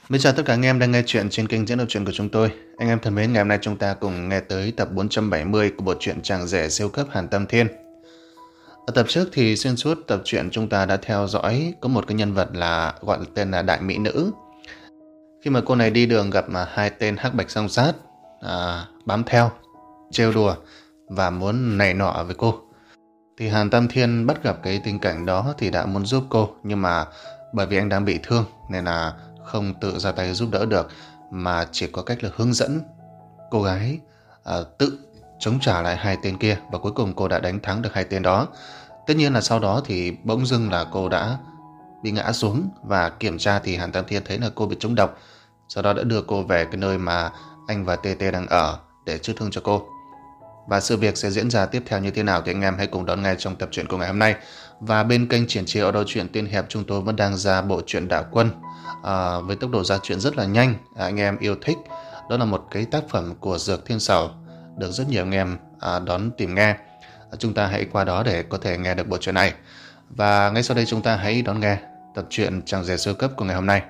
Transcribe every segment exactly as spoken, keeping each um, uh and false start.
Mến chào tất cả anh em đang nghe chuyện trên kênh Diễn Đọc Truyện của chúng tôi. Anh em thân mến, ngày hôm nay chúng ta cùng nghe tới tập bốn trăm bảy mươi của bộ truyện Chàng Rể Siêu Cấp Hàn Tam Thiên. Ở tập trước thì xuyên suốt tập truyện chúng ta đã theo dõi có một cái nhân vật là gọi là tên là Đại Mỹ Nữ. Khi mà cô này đi đường gặp mà hai tên hắc bạch song sát à, bám theo, trêu đùa và muốn này nọ với cô. Thì Hàn Tam Thiên bắt gặp cái tình cảnh đó thì đã muốn giúp cô, nhưng mà bởi vì anh đang bị thương nên là không tự ra tay giúp đỡ được, mà chỉ có cách là hướng dẫn cô gái à, tự chống trả lại hai tên kia, và cuối cùng cô đã đánh thắng được hai tên đó. Tất nhiên là sau đó thì bỗng dưng là cô đã bị ngã xuống, và kiểm tra thì Hàn Tam Thiên thấy là cô bị trúng độc, sau đó đã đưa cô về cái nơi mà anh và tê tê đang ở để chữa thương cho cô. Và sự việc sẽ diễn ra tiếp theo như thế nào thì anh em hãy cùng đón nghe trong tập truyện của ngày hôm nay. Và bên kênh Triển Chiêu Audio Truyện Tiên Hiệp chúng tôi vẫn đang ra bộ truyện Đạo Quân à, với tốc độ ra truyện rất là nhanh. à, Anh em yêu thích, đó là một cái tác phẩm của Dược Thiên Sầu, được rất nhiều anh em à, đón tìm nghe. à, Chúng ta hãy qua đó để có thể nghe được bộ truyện này. Và ngay sau đây chúng ta hãy đón nghe tập truyện Chàng Rể Siêu Cấp của ngày hôm nay.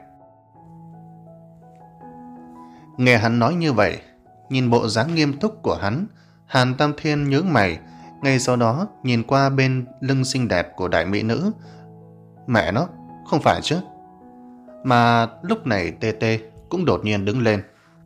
Nghe hắn nói như vậy, nhìn bộ dáng nghiêm túc của hắn, Hàn Tam Thiên nhướng mày, ngay sau đó nhìn qua bên lưng xinh đẹp của Đại Mỹ Nữ. Mẹ nó, không phải chứ. Mà lúc này tê tê cũng đột nhiên đứng lên.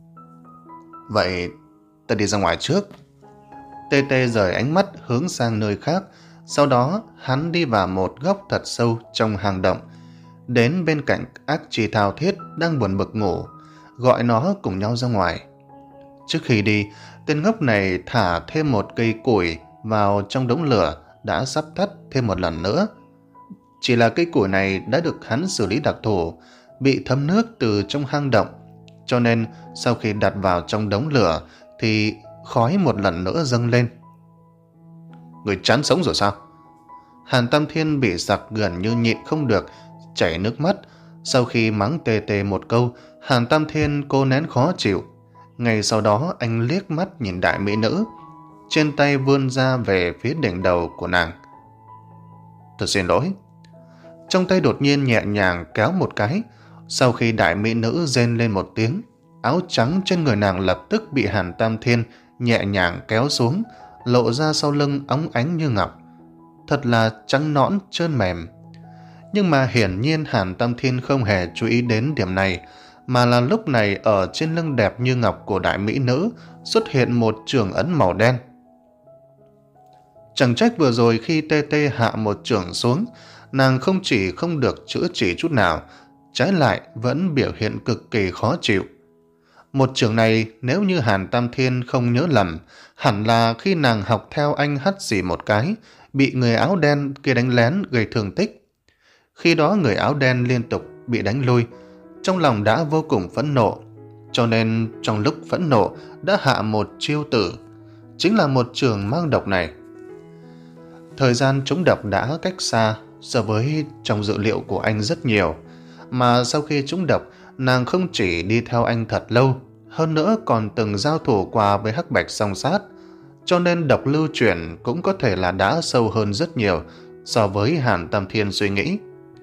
Vậy ta đi ra ngoài trước. Tê tê rời ánh mắt hướng sang nơi khác, sau đó hắn đi vào một góc thật sâu trong hang động, đến bên cạnh ác trì thao thiết đang buồn bực ngủ, gọi nó cùng nhau ra ngoài. Trước khi đi, tên ngốc này thả thêm một cây củi vào trong đống lửa đã sắp tắt thêm một lần nữa. Chỉ là cây củi này đã được hắn xử lý đặc thù, bị thấm nước từ trong hang động, cho nên sau khi đặt vào trong đống lửa thì khói một lần nữa dâng lên. Người chán sống rồi sao? Hàn Tam Thiên bị sặc gần như nhịn không được, chảy nước mắt. Sau khi mắng tê tê một câu, Hàn Tam Thiên cô nén khó chịu. Ngay sau đó anh liếc mắt nhìn Đại Mỹ Nữ, trên tay vươn ra về phía đỉnh đầu của nàng. Thật xin lỗi. Trong tay đột nhiên nhẹ nhàng kéo một cái. Sau khi Đại Mỹ Nữ rên lên một tiếng, áo trắng trên người nàng lập tức bị Hàn Tam Thiên nhẹ nhàng kéo xuống, lộ ra sau lưng óng ánh như ngọc, thật là trắng nõn trơn mềm. Nhưng mà hiển nhiên Hàn Tam Thiên không hề chú ý đến điểm này, mà là lúc này ở trên lưng đẹp như ngọc của Đại Mỹ Nữ xuất hiện một chưởng ấn màu đen. Chẳng trách vừa rồi khi tê tê hạ một chưởng xuống, nàng không chỉ không được chữa trị chút nào, trái lại vẫn biểu hiện cực kỳ khó chịu. Một chưởng này nếu như Hàn Tam Thiên không nhớ lầm, hẳn là khi nàng học theo anh hắt xì một cái, bị người áo đen kia đánh lén gây thương tích. Khi đó người áo đen liên tục bị đánh lui, trong lòng đã vô cùng phẫn nộ, cho nên trong lúc phẫn nộ đã hạ một chiêu tử, chính là một chưởng mang độc này. Thời gian trúng độc đã cách xa so với trong dự liệu của anh rất nhiều, mà sau khi trúng độc, nàng không chỉ đi theo anh thật lâu, hơn nữa còn từng giao thủ qua với hắc bạch song sát, cho nên độc lưu chuyển cũng có thể là đã sâu hơn rất nhiều so với Hàn Tam Thiên suy nghĩ.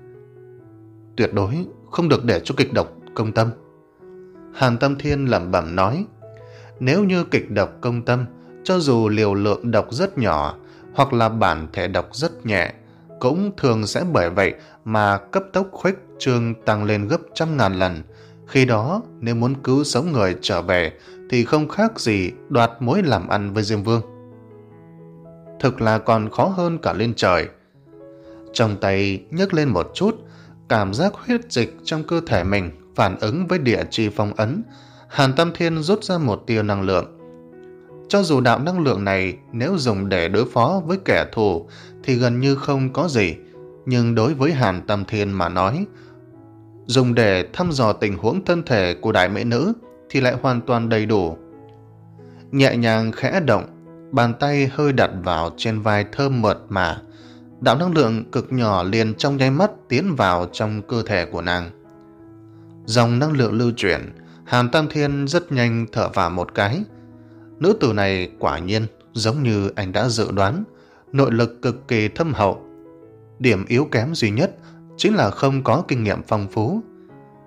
Tuyệt đối không được để cho kịch độc công tâm. Hàn Tam Thiên lẩm bẩm nói, nếu như kịch độc công tâm, cho dù liều lượng độc rất nhỏ hoặc là bản thể độc rất nhẹ, cũng thường sẽ bởi vậy mà cấp tốc khuếch trương tăng lên gấp trăm ngàn lần. Khi đó nếu muốn cứu sống người trở về thì không khác gì đoạt mối làm ăn với Diêm Vương. Thực là còn khó hơn cả lên trời. Trong tay nhấc lên một chút, cảm giác huyết dịch trong cơ thể mình phản ứng với địa chi phong ấn. Hàn Tam Thiên rút ra một tia năng lượng. Cho dù đạo năng lượng này nếu dùng để đối phó với kẻ thù thì gần như không có gì, nhưng đối với Hàn Tam Thiên mà nói, dùng để thăm dò tình huống thân thể của Đại Mỹ Nữ thì lại hoàn toàn đầy đủ. Nhẹ nhàng khẽ động, bàn tay hơi đặt vào trên vai thơm mượt mà, đạo năng lượng cực nhỏ liền trong nháy mắt tiến vào trong cơ thể của nàng. Dòng năng lượng lưu chuyển, Hàn Tam Thiên rất nhanh thở vào một cái. Nữ tử này quả nhiên giống như anh đã dự đoán, nội lực cực kỳ thâm hậu. Điểm yếu kém duy nhất chính là không có kinh nghiệm phong phú.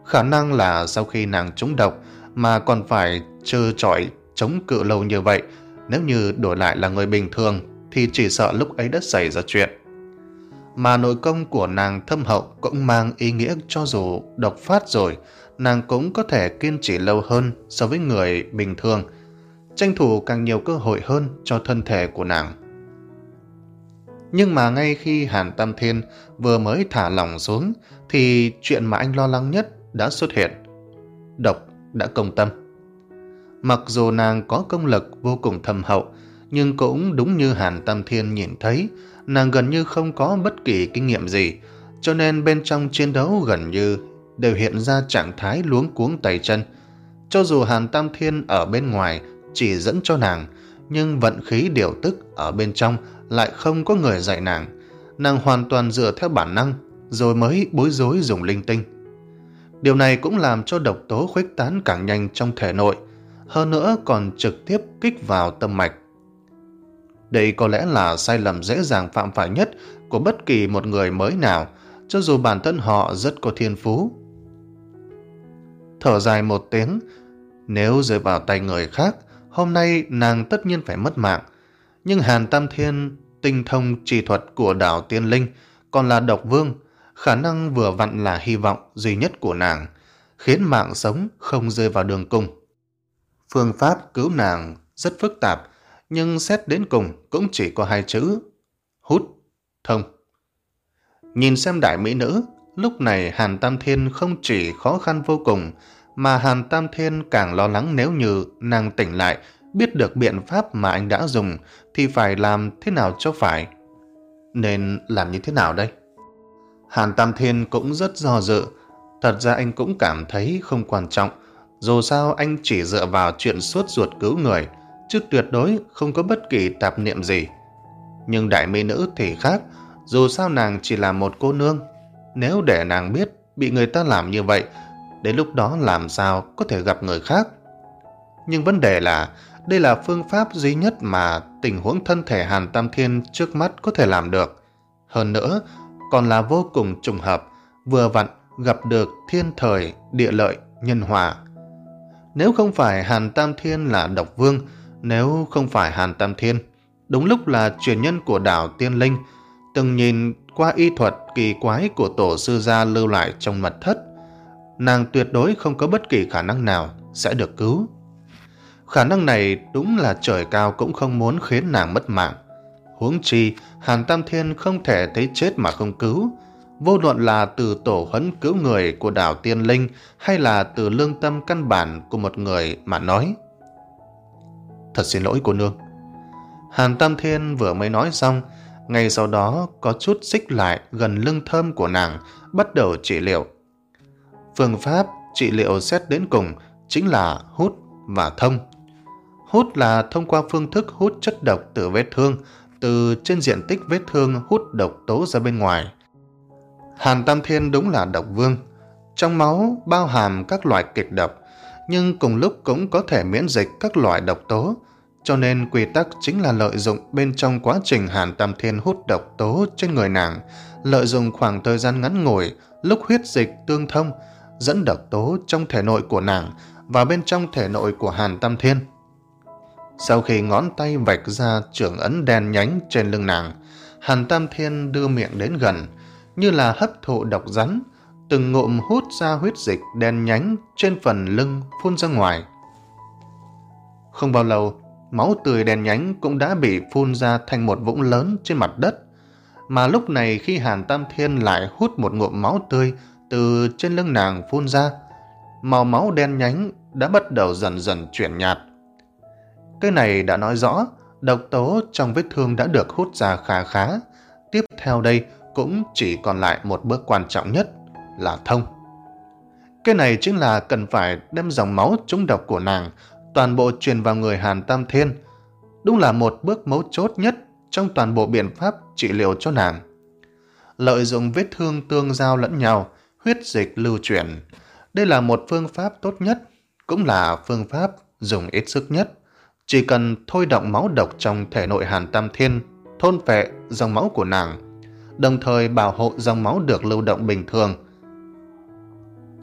Khả năng là sau khi nàng trúng độc mà còn phải trơ trọi chống cự lâu như vậy, nếu như đổi lại là người bình thường thì chỉ sợ lúc ấy đã xảy ra chuyện. Mà nội công của nàng thâm hậu cũng mang ý nghĩa cho dù độc phát rồi, nàng cũng có thể kiên trì lâu hơn so với người bình thường, tranh thủ càng nhiều cơ hội hơn cho thân thể của nàng. Nhưng mà ngay khi Hàn Tam Thiên vừa mới thả lỏng xuống thì chuyện mà anh lo lắng nhất đã xuất hiện. Độc đã công tâm. Mặc dù nàng có công lực vô cùng thâm hậu, nhưng cũng đúng như Hàn Tam Thiên nhìn thấy, nàng gần như không có bất kỳ kinh nghiệm gì, cho nên bên trong chiến đấu gần như đều hiện ra trạng thái luống cuống tay chân. Cho dù Hàn Tam Thiên ở bên ngoài chỉ dẫn cho nàng, nhưng vận khí điều tức ở bên trong lại không có người dạy nàng. Nàng hoàn toàn dựa theo bản năng, rồi mới bối rối dùng linh tinh. Điều này cũng làm cho độc tố khuếch tán càng nhanh trong thể nội, hơn nữa còn trực tiếp kích vào tâm mạch. Đây có lẽ là sai lầm dễ dàng phạm phải nhất của bất kỳ một người mới nào, cho dù bản thân họ rất có thiên phú. Thở dài một tiếng, nếu rơi vào tay người khác, hôm nay nàng tất nhiên phải mất mạng. Nhưng Hàn Tam Thiên tinh thông chỉ thuật của đảo Tiên Linh, còn là độc vương, khả năng vừa vặn là hy vọng duy nhất của nàng, khiến mạng sống không rơi vào đường cùng. Phương pháp cứu nàng rất phức tạp, nhưng xét đến cùng cũng chỉ có hai chữ: hút thông. Nhìn xem đại mỹ nữ, lúc này Hàn Tam Thiên không chỉ khó khăn vô cùng, mà Hàn Tam Thiên càng lo lắng nếu như nàng tỉnh lại, biết được biện pháp mà anh đã dùng, thì phải làm thế nào cho phải. Nên làm như thế nào đây? Hàn Tam Thiên cũng rất do dự. Thật ra anh cũng cảm thấy không quan trọng, dù sao anh chỉ dựa vào chuyện sốt ruột cứu người, chứ tuyệt đối không có bất kỳ tạp niệm gì. Nhưng đại mỹ nữ thì khác, dù sao nàng chỉ là một cô nương. Nếu để nàng biết bị người ta làm như vậy, đến lúc đó làm sao có thể gặp người khác. Nhưng vấn đề là đây là phương pháp duy nhất mà tình huống thân thể Hàn Tam Thiên trước mắt có thể làm được. Hơn nữa, còn là vô cùng trùng hợp, vừa vặn gặp được thiên thời, địa lợi, nhân hòa. Nếu không phải Hàn Tam Thiên là độc vương, nếu không phải Hàn Tam Thiên đúng lúc là truyền nhân của đảo Tiên Linh, từng nhìn qua y thuật kỳ quái của tổ sư gia lưu lại trong mật thất, nàng tuyệt đối không có bất kỳ khả năng nào sẽ được cứu. Khả năng này đúng là trời cao cũng không muốn khiến nàng mất mạng. Huống chi Hàn Tam Thiên không thể thấy chết mà không cứu, vô luận là từ tổ huấn cứu người của đảo Tiên Linh hay là từ lương tâm căn bản của một người mà nói. Thật xin lỗi cô nương. Hàn Tam Thiên vừa mới nói xong, ngay sau đó có chút xích lại gần lưng thơm của nàng, bắt đầu trị liệu. Phương pháp trị liệu xét đến cùng chính là hút và thông. Hút là thông qua phương thức hút chất độc từ vết thương, từ trên diện tích vết thương hút độc tố ra bên ngoài. Hàn Tam Thiên đúng là độc vương, trong máu bao hàm các loại kịch độc, nhưng cùng lúc cũng có thể miễn dịch các loại độc tố, cho nên quy tắc chính là lợi dụng bên trong quá trình Hàn Tam Thiên hút độc tố trên người nàng, lợi dụng khoảng thời gian ngắn ngủi lúc huyết dịch tương thông, dẫn độc tố trong thể nội của nàng vào bên trong thể nội của Hàn Tam Thiên. Sau khi ngón tay vạch ra trưởng ấn đen nhánh trên lưng nàng, Hàn Tam Thiên đưa miệng đến gần, như là hấp thụ độc rắn, từng ngụm hút ra huyết dịch đen nhánh trên phần lưng phun ra ngoài. Không bao lâu, máu tươi đen nhánh cũng đã bị phun ra thành một vũng lớn trên mặt đất. Mà lúc này khi Hàn Tam Thiên lại hút một ngụm máu tươi từ trên lưng nàng phun ra, màu máu đen nhánh đã bắt đầu dần dần chuyển nhạt. Cái này đã nói rõ độc tố trong vết thương đã được hút ra khá khá. Tiếp theo đây cũng chỉ còn lại một bước quan trọng nhất là thông. Cái này chính là cần phải đem dòng máu trúng độc của nàng toàn bộ truyền vào người Hàn Tam Thiên. Đúng là một bước mấu chốt nhất trong toàn bộ biện pháp trị liệu cho nàng. Lợi dụng vết thương tương giao lẫn nhau, huyết dịch lưu chuyển. Đây là một phương pháp tốt nhất, cũng là phương pháp dùng ít sức nhất. Chỉ cần thôi động máu độc trong thể nội Hàn Tam Thiên, thôn phệ dòng máu của nàng, đồng thời bảo hộ dòng máu được lưu động bình thường.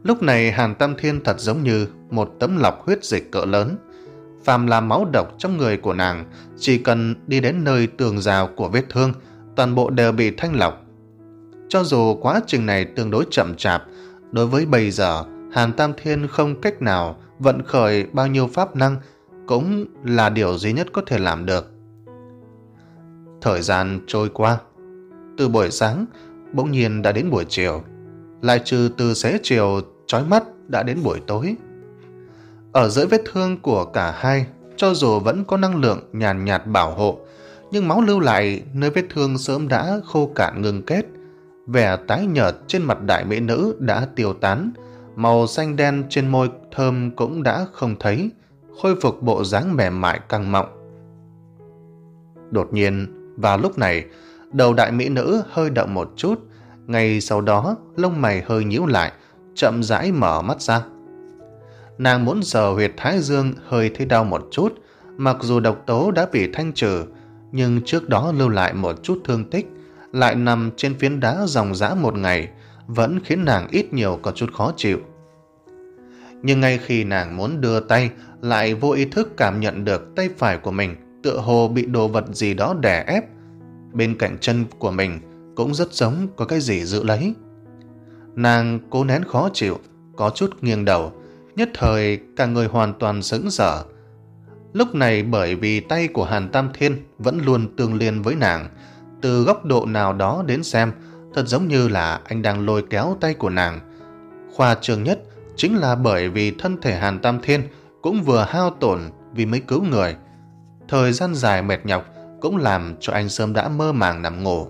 Lúc này Hàn Tam Thiên thật giống như một tấm lọc huyết dịch cỡ lớn. Phàm là máu độc trong người của nàng, chỉ cần đi đến nơi tường rào của vết thương, toàn bộ đều bị thanh lọc. Cho dù quá trình này tương đối chậm chạp, đối với bây giờ Hàn Tam Thiên không cách nào vận khởi bao nhiêu pháp năng, cũng là điều duy nhất có thể làm được. Thời gian trôi qua, từ buổi sáng bỗng nhiên đã đến buổi chiều, lại trừ từ xế chiều chói mắt đã đến buổi tối. Ở giữa vết thương của cả hai, cho dù vẫn có năng lượng nhàn nhạt bảo hộ, nhưng máu lưu lại nơi vết thương sớm đã khô cạn ngừng kết. Vẻ tái nhợt trên mặt đại mỹ nữ đã tiêu tán, màu xanh đen trên môi thơm cũng đã không thấy, khôi phục bộ dáng mềm mại căng mọng. Đột nhiên, vào lúc này, đầu đại mỹ nữ hơi động một chút, ngay sau đó lông mày hơi nhíu lại, chậm rãi mở mắt ra. Nàng muốn sờ huyệt thái dương hơi thấy đau một chút, mặc dù độc tố đã bị thanh trừ, nhưng trước đó lưu lại một chút thương tích, lại nằm trên phiến đá ròng rã một ngày, vẫn khiến nàng ít nhiều có chút khó chịu. Nhưng ngay khi nàng muốn đưa tay, lại vô ý thức cảm nhận được tay phải của mình tựa hồ bị đồ vật gì đó đè ép. Bên cạnh chân của mình cũng rất giống có cái gì giữ lấy. Nàng cố nén khó chịu, có chút nghiêng đầu, nhất thời cả người hoàn toàn sững sờ. Lúc này bởi vì tay của Hàn Tam Thiên vẫn luôn tương liên với nàng, từ góc độ nào đó đến xem, thật giống như là anh đang lôi kéo tay của nàng. Khoa trương nhất chính là bởi vì thân thể Hàn Tam Thiên cũng vừa hao tổn vì mới cứu người. Thời gian dài mệt nhọc cũng làm cho anh sớm đã mơ màng nằm ngủ.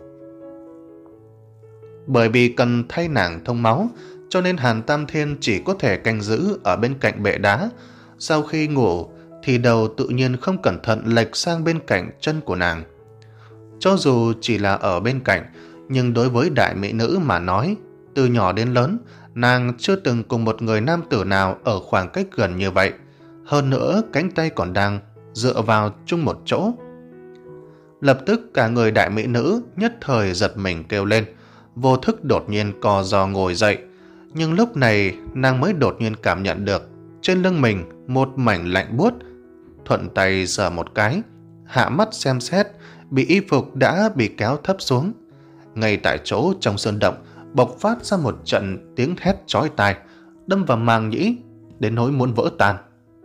Bởi vì cần thay nàng thông máu, cho nên Hàn Tam Thiên chỉ có thể canh giữ ở bên cạnh bệ đá. Sau khi ngủ thì đầu tự nhiên không cẩn thận lệch sang bên cạnh chân của nàng. Cho dù chỉ là ở bên cạnh, nhưng đối với đại mỹ nữ mà nói, từ nhỏ đến lớn, nàng chưa từng cùng một người nam tử nào ở khoảng cách gần như vậy. Hơn nữa, cánh tay còn đang dựa vào chung một chỗ. Lập tức cả người đại mỹ nữ nhất thời giật mình kêu lên, vô thức đột nhiên co giò ngồi dậy. Nhưng lúc này nàng mới đột nhiên cảm nhận được trên lưng mình một mảnh lạnh buốt. Thuận tay sờ một cái, hạ mắt xem xét, bị y phục đã bị kéo thấp xuống. Ngay tại chỗ trong sơn động bộc phát ra một trận tiếng thét chói tai, đâm vào màng nhĩ đến nỗi muốn vỡ tan.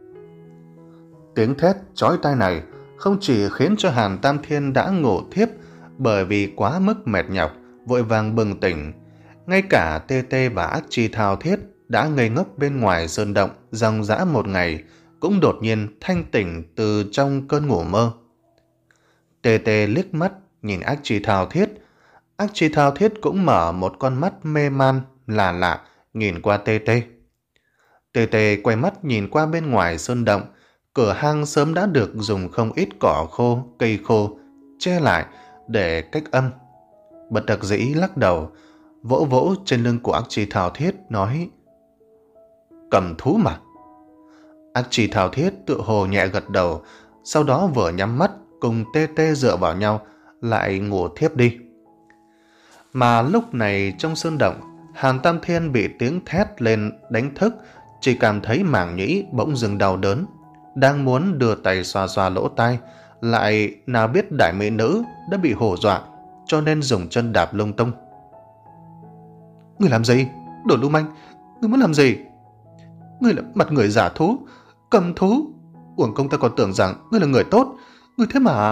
Tiếng thét chói tai này không chỉ khiến cho Hàn Tam Thiên đã ngủ thiếp bởi vì quá mức mệt nhọc, vội vàng bừng tỉnh, ngay cả Tê Tê và Ác Chi Thao Thiết đã ngây ngốc bên ngoài sơn động ròng rã một ngày cũng đột nhiên thanh tỉnh từ trong cơn ngủ mơ. Tê Tê liếc mắt nhìn Ác Chi Thao Thiết, Ác Chi Thao Thiết cũng mở một con mắt mê man lạ lạ nhìn qua Tê Tê. Tê Tê quay mắt nhìn qua bên ngoài sơn động, cửa hang sớm đã được dùng không ít cỏ khô, cây khô che lại để cách âm. Bất đắc dĩ lắc đầu, vỗ vỗ trên lưng của Ác Chi Thao Thiết nói: Cầm thú mà. Ác Chi Thao Thiết tự hồ nhẹ gật đầu, sau đó vừa nhắm mắt cùng Tê Tê dựa vào nhau lại ngủ thiếp đi. Mà lúc này trong sơn động, Hàn Tam Thiên bị tiếng thét lên đánh thức, chỉ cảm thấy màng nhĩ bỗng dưng đau đớn, đang muốn đưa tay xoa xoa lỗ tai, lại nào biết đại mỹ nữ đã bị hổ dọa, cho nên dùng chân đạp lung tung. Ngươi làm gì? Đồ lưu manh, ngươi muốn làm gì? Ngươi là mặt người giả thú, cầm thú. Uổng công ta còn tưởng rằng ngươi là người tốt, ngươi thế mà.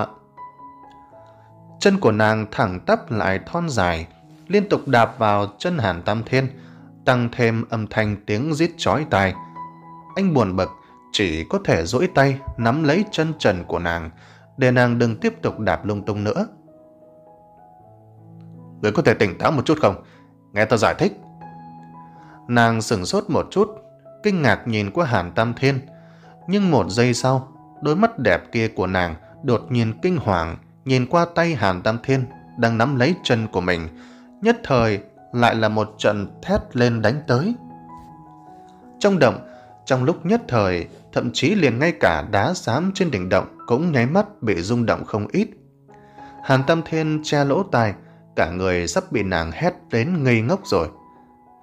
Chân của nàng thẳng tắp lại thon dài, liên tục đạp vào chân Hàn Tam Thiên, tăng thêm âm thanh tiếng rít chói tai. Anh buồn bực, chỉ có thể duỗi tay nắm lấy chân trần của nàng để nàng đừng tiếp tục đạp lung tung nữa. Ngươi có thể tỉnh táo một chút không? Nghe ta giải thích. Nàng sửng sốt một chút, kinh ngạc nhìn qua Hàn Tam Thiên, nhưng một giây sau, đôi mắt đẹp kia của nàng đột nhiên kinh hoàng nhìn qua tay Hàn Tam Thiên đang nắm lấy chân của mình, nhất thời lại là một trận thét lên đánh tới. Trong động, trong lúc nhất thời, thậm chí liền ngay cả đá xám trên đỉnh động cũng nháy mắt bị rung động không ít. Hàn Tam Thiên che lỗ tai, cả người sắp bị nàng hét đến ngây ngốc rồi.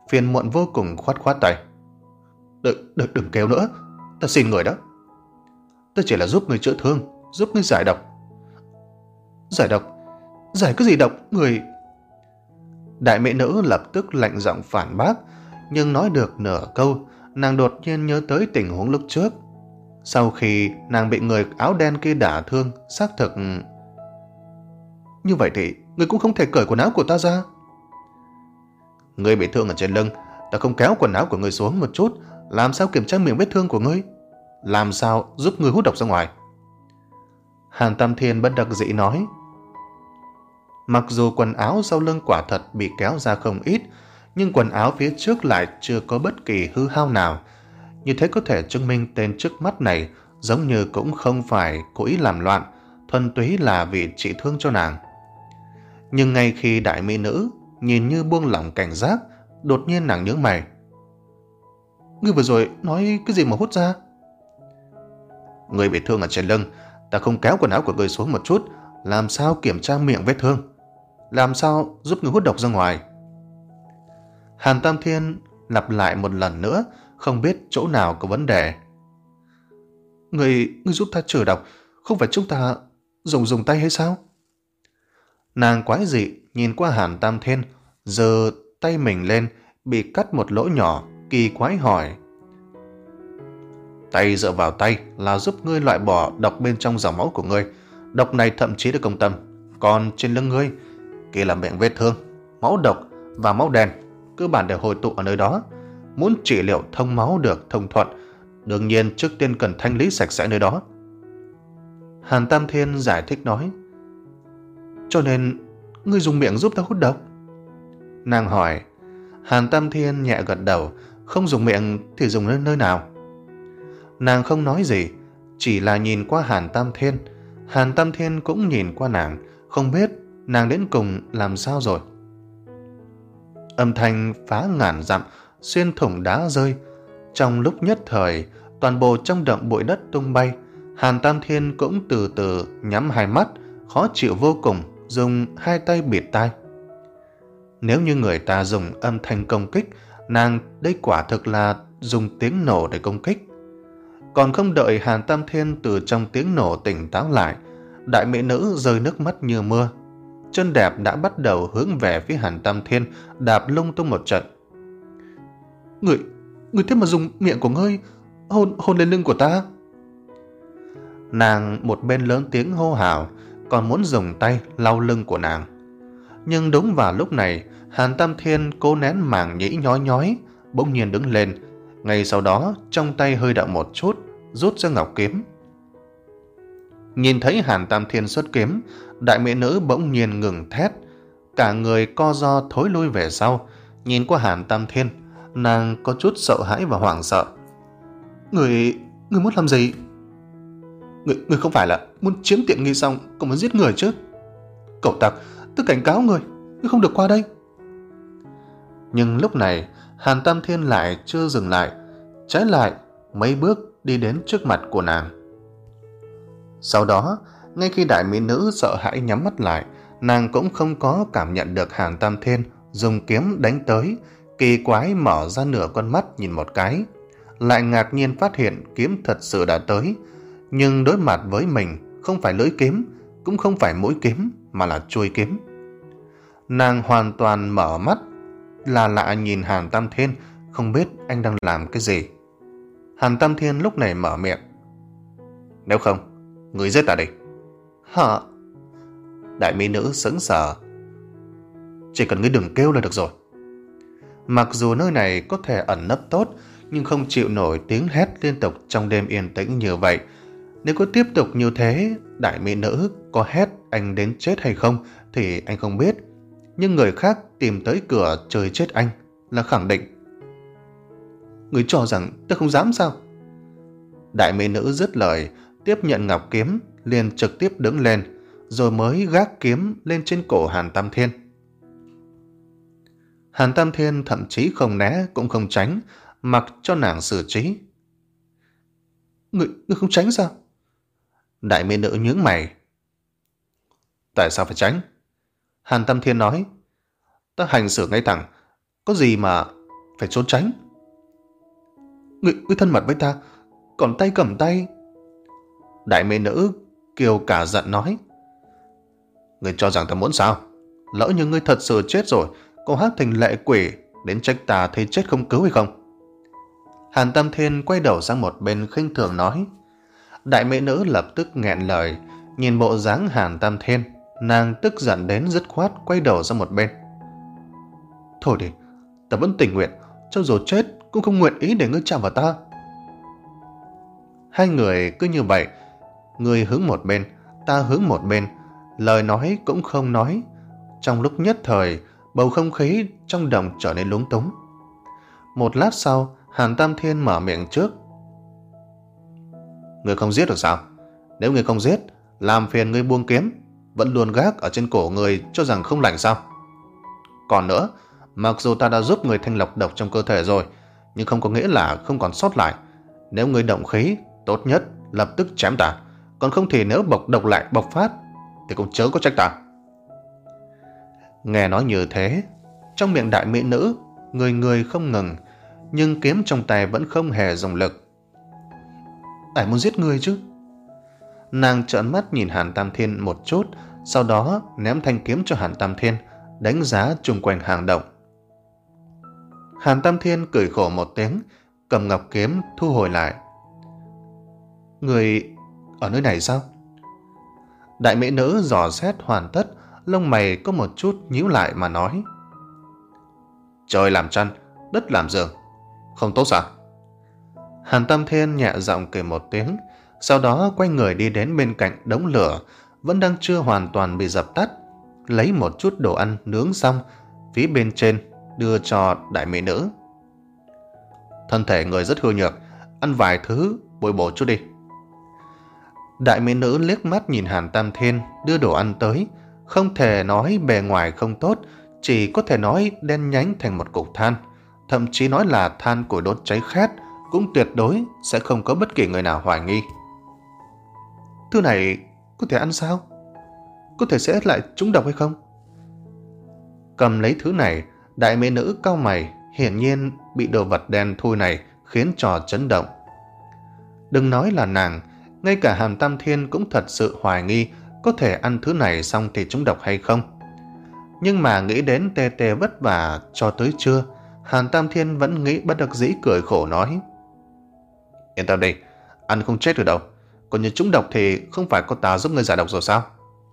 phiền muộn vô cùng khoát khoát tay. Đừng, đừng, đừng kêu nữa, ta xin người đó. Ta chỉ là giúp người chữa thương, giúp người giải độc. Giải độc? Giải cái gì độc, người? Đại mỹ nữ lập tức lạnh giọng phản bác, nhưng nói được nửa câu, nàng đột nhiên nhớ tới tình huống lúc trước. Sau khi nàng bị người áo đen kia đả thương, xác thực... Như vậy thì người cũng không thể cởi quần áo của ta ra. Ngươi bị thương ở trên lưng, ta không kéo quần áo của ngươi xuống một chút, làm sao kiểm tra miệng vết thương của ngươi? Làm sao giúp ngươi hút độc ra ngoài? Hàn Tam Thiên bất đắc dĩ nói. Mặc dù quần áo sau lưng quả thật bị kéo ra không ít, nhưng quần áo phía trước lại chưa có bất kỳ hư hao nào. Như thế có thể chứng minh tên trước mắt này giống như cũng không phải cố ý làm loạn, thuần túy là vì trị thương cho nàng. Nhưng ngay khi đại mỹ nữ nhìn như buông lỏng cảnh giác, đột nhiên nàng nhướng mày. Ngươi vừa rồi nói cái gì mà hút ra? Ngươi bị thương ở trên lưng, ta không kéo quần áo của ngươi xuống một chút, làm sao kiểm tra miệng vết thương? Làm sao giúp ngươi hút độc ra ngoài? Hàn Tam Thiên lặp lại một lần nữa, không biết chỗ nào có vấn đề. Ngươi, ngươi giúp ta trừ độc, không phải chúng ta dùng dùng tay hay sao? Nàng quái dị nhìn qua Hàn Tam Thiên, giơ tay mình lên, bị cắt một lỗ nhỏ, kỳ quái hỏi. Tay dựa vào tay là giúp ngươi loại bỏ độc bên trong dòng máu của ngươi. Độc này thậm chí là công tâm. Còn trên lưng ngươi, kia là miệng vết thương, máu độc và máu đen, cơ bản đều hội tụ ở nơi đó. Muốn trị liệu thông máu được thông thuận, đương nhiên trước tiên cần thanh lý sạch sẽ nơi đó. Hàn Tam Thiên giải thích nói. Cho nên ngươi dùng miệng giúp ta hút độc? Nàng hỏi. Hàn Tam Thiên nhẹ gật đầu. Không dùng miệng thì dùng nơi nơi nào? Nàng không nói gì, chỉ là nhìn qua Hàn Tam Thiên. Hàn Tam Thiên cũng nhìn qua nàng, không biết nàng đến cùng làm sao rồi. Âm thanh phá ngàn dặm, xuyên thủng đá rơi. Trong lúc nhất thời, toàn bộ trong động bụi đất tung bay. Hàn Tam Thiên cũng từ từ nhắm hai mắt, khó chịu vô cùng, dùng hai tay bịt tai. Nếu như người ta dùng âm thanh công kích, nàng đây quả thực là dùng tiếng nổ để công kích. Còn không đợi Hàn Tam Thiên từ trong tiếng nổ tỉnh táo lại, đại mỹ nữ rơi nước mắt như mưa. Chân đẹp đã bắt đầu hướng về phía Hàn Tam Thiên, đạp lung tung một trận. Người, người thế mà dùng miệng của ngươi hôn, hôn lên lưng của ta? Nàng một bên lớn tiếng hô hào, còn muốn dùng tay lau lưng của nàng. Nhưng đúng vào lúc này, Hàn Tam Thiên cố nén màng nhĩ nhói nhói, bỗng nhiên đứng lên. Ngay sau đó, trong tay hơi động một chút, rút ra ngọc kiếm. Nhìn thấy Hàn Tam Thiên xuất kiếm, đại mỹ nữ bỗng nhiên ngừng thét, cả người co ro thối lui về sau. Nhìn qua Hàn Tam Thiên, nàng có chút sợ hãi và hoảng sợ. Người, người muốn làm gì? Người, người không phải là muốn chiếm tiện nghi xong còn muốn giết người chứ? Cẩu tặc, tôi cảnh cáo người, người không được qua đây. Nhưng lúc này, Hàn Tam Thiên lại chưa dừng lại, trái lại mấy bước đi đến trước mặt của nàng. Sau đó, ngay khi đại mỹ nữ sợ hãi nhắm mắt lại, nàng cũng không có cảm nhận được Hàn Tam Thiên dùng kiếm đánh tới, kỳ quái mở ra nửa con mắt nhìn một cái, lại ngạc nhiên phát hiện kiếm thật sự đã tới, nhưng đối mặt với mình không phải lưỡi kiếm, cũng không phải mũi kiếm, mà là chuôi kiếm. Nàng hoàn toàn mở mắt, là lạ nhìn Hàn Tam Thiên, không biết anh đang làm cái gì. Hàn Tam Thiên lúc này mở miệng. Nếu không, người giết ta đi. Hả? Đại mỹ nữ sững sờ. Chỉ cần ngươi đừng kêu là được rồi. Mặc dù nơi này có thể ẩn nấp tốt, nhưng không chịu nổi tiếng hét liên tục trong đêm yên tĩnh như vậy. Nếu có tiếp tục như thế, đại mỹ nữ có hét anh đến chết hay không thì anh không biết, nhưng người khác tìm tới cửa chơi chết anh là khẳng định. Người cho rằng tôi không dám sao? Đại mỹ nữ dứt lời, tiếp nhận ngọc kiếm, liền trực tiếp đứng lên, rồi mới gác kiếm lên trên cổ Hàn Tam Thiên. Hàn Tam Thiên thậm chí không né cũng không tránh, mặc cho nàng xử trí. Người, người không tránh sao? Đại mỹ nữ nhướng mày. Tại sao phải tránh? Hàn Tam Thiên nói. Ta hành xử ngay thẳng, có gì mà phải trốn tránh. Ngươi, ngươi thân mật với ta, còn tay cầm tay. Đại mỹ nữ kiều cả giận nói. Ngươi cho rằng ta muốn sao? Lỡ như ngươi thật sự chết rồi, cô hát thành lệ quỷ, đến trách ta thấy chết không cứu hay không? Hàn Tam Thiên quay đầu sang một bên khinh thường nói. Đại mỹ nữ lập tức nghẹn lời, nhìn bộ dáng Hàn Tam Thiên, nàng tức giận đến dứt khoát quay đầu sang một bên. Thôi đi, ta vẫn tình nguyện, cho dù chết cũng không nguyện ý để ngươi chạm vào ta. Hai người cứ như vậy, ngươi hướng một bên, ta hướng một bên, lời nói cũng không nói. Trong lúc nhất thời, bầu không khí trong động trở nên lúng túng. Một lát sau, Hàn Tam Thiên mở miệng trước. Ngươi không giết được sao? Nếu ngươi không giết, làm phiền ngươi buông kiếm, vẫn luôn gác ở trên cổ ngươi cho rằng không lành sao? Còn nữa, mặc dù ta đã giúp người thanh lọc độc trong cơ thể rồi, nhưng không có nghĩa là không còn sót lại. Nếu ngươi động khí, tốt nhất lập tức chém ta, còn không thì nếu bộc độc lại bộc phát thì cũng chớ có trách ta. Nghe nói như thế, trong miệng đại mỹ nữ người người không ngừng, nhưng kiếm trong tay vẫn không hề dùng lực. Ai muốn giết ngươi chứ? Nàng trợn mắt nhìn Hàn Tam Thiên một chút, sau đó ném thanh kiếm cho Hàn Tam Thiên, đánh giá chung quanh hang động. Hàn Tam Thiên cười khổ một tiếng, cầm ngọc kiếm thu hồi lại. Người ở nơi này sao? Đại mỹ nữ dò xét hoàn tất, lông mày có một chút nhíu lại mà nói. Trời làm chăn, đất làm giường, không tốt sao? Hàn Tam Thiên nhẹ giọng cười một tiếng, sau đó quay người đi đến bên cạnh đống lửa vẫn đang chưa hoàn toàn bị dập tắt, lấy một chút đồ ăn nướng xong phía bên trên đưa cho đại mỹ nữ. Thân thể người rất hư nhược, ăn vài thứ bồi bổ chút đi. Đại mỹ nữ liếc mắt nhìn Hàn Tam Thiên đưa đồ ăn tới, không thể nói bề ngoài không tốt, chỉ có thể nói đen nhánh thành một cục than, thậm chí nói là than củi đốt cháy khét, cũng tuyệt đối sẽ không có bất kỳ người nào hoài nghi. Thứ này có thể ăn sao? Có thể sẽ lại trúng độc hay không? Cầm lấy thứ này, đại mỹ nữ cau mày, hiển nhiên bị đồ vật đen thui này khiến cho chấn động. Đừng nói là nàng, ngay cả Hàn Tam Thiên cũng thật sự hoài nghi có thể ăn thứ này xong thì trúng độc hay không. Nhưng mà nghĩ đến tê tê vất vả cho tới trưa, Hàn Tam Thiên vẫn nghĩ bất đắc dĩ cười khổ nói. Yên tâm đi, ăn không chết được đâu. Còn như trúng độc thì không phải có ta giúp ngươi giải độc rồi sao?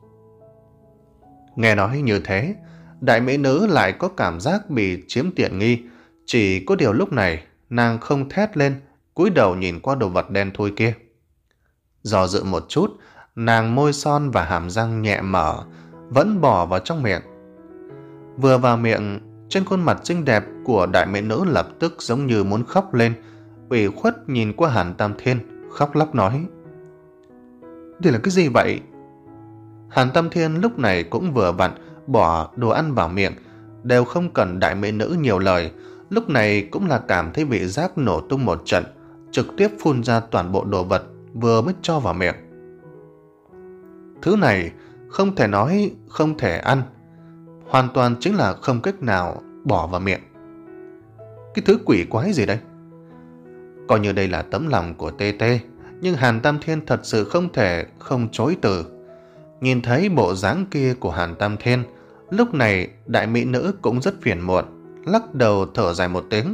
Nghe nói như thế, đại mỹ nữ lại có cảm giác bị chiếm tiện nghi. Chỉ có điều lúc này nàng không thét lên, cúi đầu nhìn qua đồ vật đen thui kia. Dò dự một chút, nàng môi son và hàm răng nhẹ mở, vẫn bỏ vào trong miệng. Vừa vào miệng, trên khuôn mặt xinh đẹp của đại mỹ nữ lập tức giống như muốn khóc lên, ủy khuất nhìn qua Hàn Tam Thiên, khóc lóc nói. Đây là cái gì vậy? Hàn Tam Thiên lúc này cũng vừa vặn bỏ đồ ăn vào miệng, đều không cần đại mỹ nữ nhiều lời, lúc này cũng là cảm thấy vị giác nổ tung một trận, trực tiếp phun ra toàn bộ đồ vật vừa mới cho vào miệng. Thứ này không thể nói không thể ăn, hoàn toàn chính là không cách nào bỏ vào miệng. Cái thứ quỷ quái gì đây? Coi như đây là tấm lòng của tê tê, nhưng Hàn Tam Thiên thật sự không thể không chối từ. Nhìn thấy bộ dáng kia của Hàn Tam Thiên, lúc này đại mỹ nữ cũng rất phiền muộn, lắc đầu thở dài một tiếng.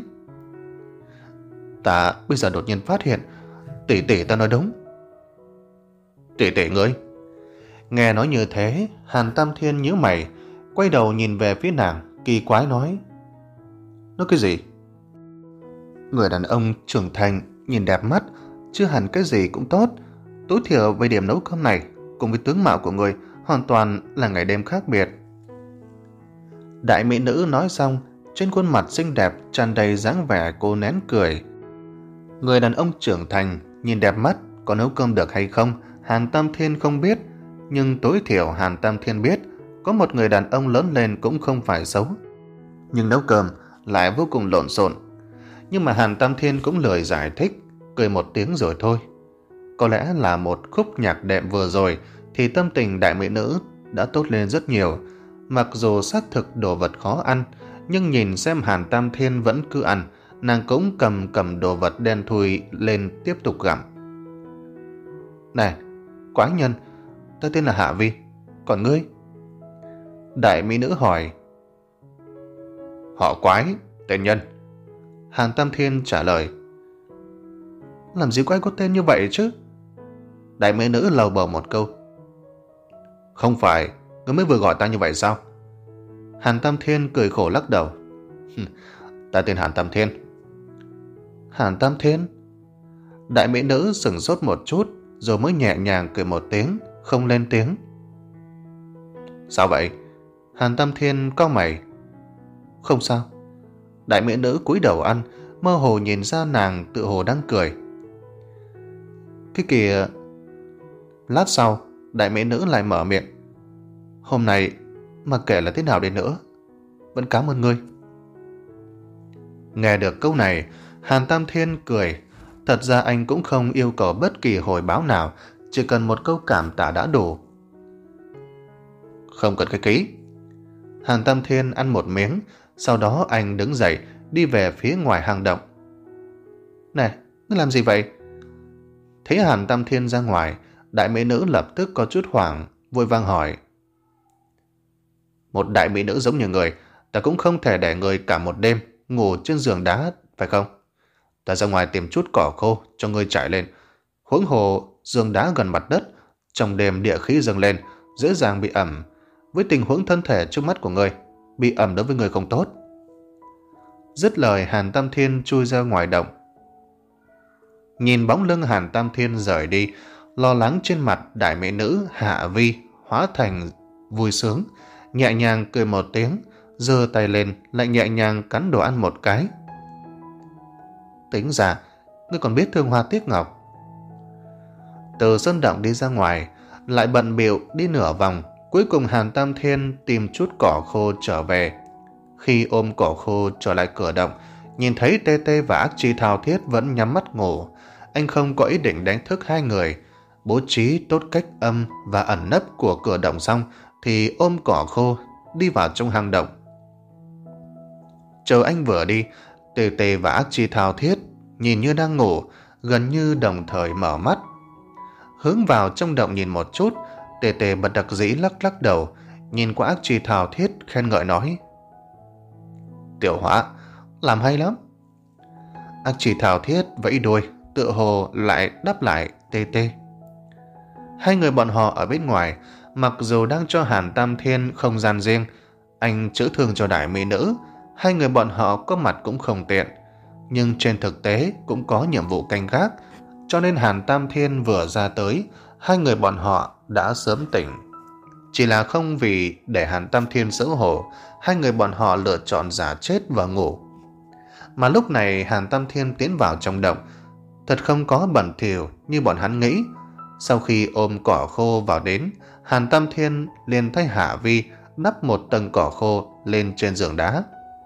Ta bây giờ đột nhiên phát hiện, tỷ tỷ ta nói đúng. Tỷ tỷ ngươi? Nghe nói như thế, Hàn Tam Thiên nhíu mày, quay đầu nhìn về phía nàng, kỳ quái nói. Nói cái gì? Người đàn ông trưởng thành, nhìn đẹp mắt, chưa hẳn cái gì cũng tốt. Tối thiểu về điểm nấu cơm này, cùng với tướng mạo của người, hoàn toàn là ngày đêm khác biệt. Đại mỹ nữ nói xong, trên khuôn mặt xinh đẹp tràn đầy dáng vẻ cô nén cười. Người đàn ông trưởng thành, nhìn đẹp mắt, có nấu cơm được hay không, Hàn Tam Thiên không biết, nhưng tối thiểu Hàn Tam Thiên biết, có một người đàn ông lớn lên cũng không phải xấu. Nhưng nấu cơm lại vô cùng lộn xộn. Nhưng mà Hàn Tam Thiên cũng lười giải thích, cười một tiếng rồi thôi. Có lẽ là một khúc nhạc đệm vừa rồi thì tâm tình đại mỹ nữ đã tốt lên rất nhiều. Mặc dù xác thực đồ vật khó ăn, nhưng nhìn xem Hàn Tam Thiên vẫn cứ ăn, nàng cũng cầm cầm đồ vật đen thui lên tiếp tục gặm. Này, quái nhân, ta tên là Hạ Vi, còn ngươi? Đại mỹ nữ hỏi. Họ Quái, tên Nhân. Hàn Tam Thiên trả lời. Làm gì có ai có tên như vậy chứ? Đại mỹ nữ lầu bầu một câu. Không phải, ngươi mới vừa gọi ta như vậy sao? Hàn Tam Thiên cười khổ lắc đầu. Ta tên Hàn Tam Thiên. Hàn Tam Thiên? Đại mỹ nữ sửng sốt một chút, rồi mới nhẹ nhàng cười một tiếng, không lên tiếng. Sao vậy? Hàn Tam Thiên cau mày. Không sao. Đại mỹ nữ cúi đầu ăn, mơ hồ nhìn ra nàng tự hồ đang cười. Cái kìa... Lát sau, đại mỹ nữ lại mở miệng. Hôm nay, mà kể là thế nào đi nữa, vẫn cảm ơn ngươi. Nghe được câu này, Hàn Tam Thiên cười. Thật ra anh cũng không yêu cầu bất kỳ hồi báo nào, chỉ cần một câu cảm tạ đã đủ. Không cần cái ký. Hàn Tam Thiên ăn một miếng, sau đó anh đứng dậy, đi về phía ngoài hang động. Nè, ngươi làm gì vậy? Thấy Hàn Tam Thiên ra ngoài, đại mỹ nữ lập tức có chút hoảng, vội vàng hỏi. Một đại mỹ nữ giống như người, ta cũng không thể để người cả một đêm ngủ trên giường đá, phải không? Ta ra ngoài tìm chút cỏ khô cho ngươi trải lên. Huống hồ giường đá gần mặt đất, trong đêm địa khí dâng lên, dễ dàng bị ẩm. Với tình huống thân thể trước mắt của ngươi, bị ẩm đối với người không tốt. Dứt lời, Hàn Tam Thiên chui ra ngoài động. Nhìn bóng lưng Hàn Tam Thiên rời đi, lo lắng trên mặt đại mỹ nữ Hạ Vi hóa thành vui sướng, nhẹ nhàng cười một tiếng, giơ tay lên lại nhẹ nhàng cắn đồ ăn một cái. Tính ra, ngươi còn biết thương hoa tiếc ngọc. Từ sơn động đi ra ngoài, lại bận bịu đi nửa vòng, cuối cùng Hàn Tam Thiên tìm chút cỏ khô trở về. Khi ôm cỏ khô trở lại cửa động, nhìn thấy Tê Tê và Ác Chi Thao Thiết vẫn nhắm mắt ngủ, anh không có ý định đánh thức hai người. Bố trí tốt cách âm và ẩn nấp của cửa động xong, thì ôm cỏ khô đi vào trong hang động. Chờ anh vừa đi, Tê Tê và Ác Chi Thao Thiết nhìn như đang ngủ, gần như đồng thời mở mắt. Hướng vào trong động nhìn một chút, Tê Tê bật đặc dĩ lắc lắc đầu, nhìn qua Ác Chi Thao Thiết khen ngợi nói. Tiểu Hóa, làm hay lắm. Ác Chi Thao Thiết vẫy đuôi, tựa hồ lại đáp lại Tê Tê. Hai người bọn họ ở bên ngoài, mặc dù đang cho Hàn Tam Thiên không gian riêng, anh chữa thương cho đại mỹ nữ, hai người bọn họ có mặt cũng không tiện, nhưng trên thực tế cũng có nhiệm vụ canh gác, cho nên Hàn Tam Thiên vừa ra tới, hai người bọn họ đã sớm tỉnh. Chỉ là không vì để Hàn Tam Thiên xấu hổ, hai người bọn họ lựa chọn giả chết và ngủ. Mà lúc này Hàn Tam Thiên tiến vào trong động, thật không có bẩn thỉu như bọn hắn nghĩ. Sau khi ôm cỏ khô vào đến, Hàn Tam Thiên liền thay Hạ Vi đắp một tầng cỏ khô lên trên giường đá.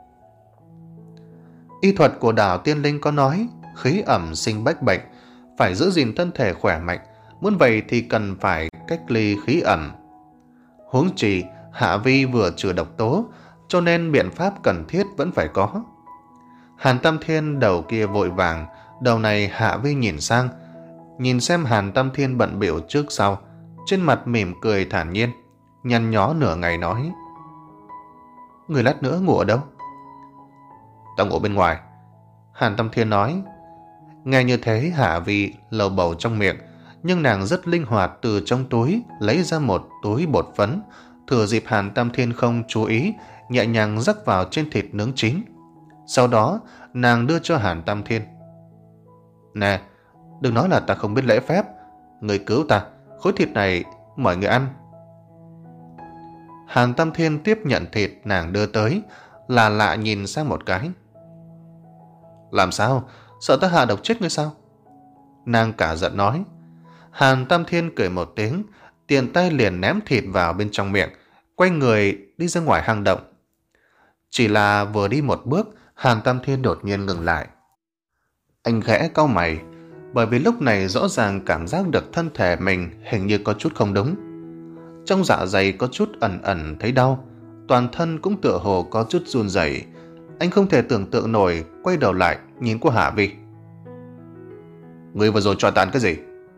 Y thuật của đảo Tiên Linh có nói, khí ẩm sinh bách bệnh, phải giữ gìn thân thể khỏe mạnh, muốn vậy thì cần phải cách ly khí ẩm. Huống chi Hạ Vi vừa trừ độc tố, cho nên biện pháp cần thiết vẫn phải có. Hàn Tam Thiên đầu kia vội vàng, đầu này Hạ Vi nhìn sang, nhìn xem Hàn Tam Thiên bận bịu trước sau, trên mặt mỉm cười thản nhiên, nhăn nhó nửa ngày nói. Người lát nữa ngủ ở đâu? Tao ngủ bên ngoài. Hàn Tam Thiên nói. Nghe như thế Hạ Vi lầu bầu trong miệng, nhưng nàng rất linh hoạt từ trong túi lấy ra một túi bột phấn, thừa dịp Hàn Tam Thiên không chú ý, nhẹ nhàng rắc vào trên thịt nướng chín. Sau đó nàng đưa cho Hàn Tam Thiên. Nè, đừng nói là ta không biết lễ phép, người cứu ta, khối thịt này mời người ăn. Hàn Tam Thiên tiếp nhận thịt nàng đưa tới, là lạ nhìn sang một cái. Làm sao? Sợ ta hạ độc chết ngươi sao? Nàng cả giận nói. Hàn Tam Thiên cười một tiếng, tiện tay liền ném thịt vào bên trong miệng, quay người đi ra ngoài hang động. Chỉ là vừa đi một bước, Hàn Tam Thiên đột nhiên ngừng lại. Anh khẽ cau mày, bởi vì lúc này rõ ràng cảm giác được thân thể mình hình như có chút không đúng. Trong dạ dày có chút ẩn ẩn thấy đau, toàn thân cũng tựa hồ có chút run rẩy, Anh không thể tưởng tượng nổi, quay đầu lại nhìn qua Hạ Vi. Người vừa rồi cho ta ăn cái gì?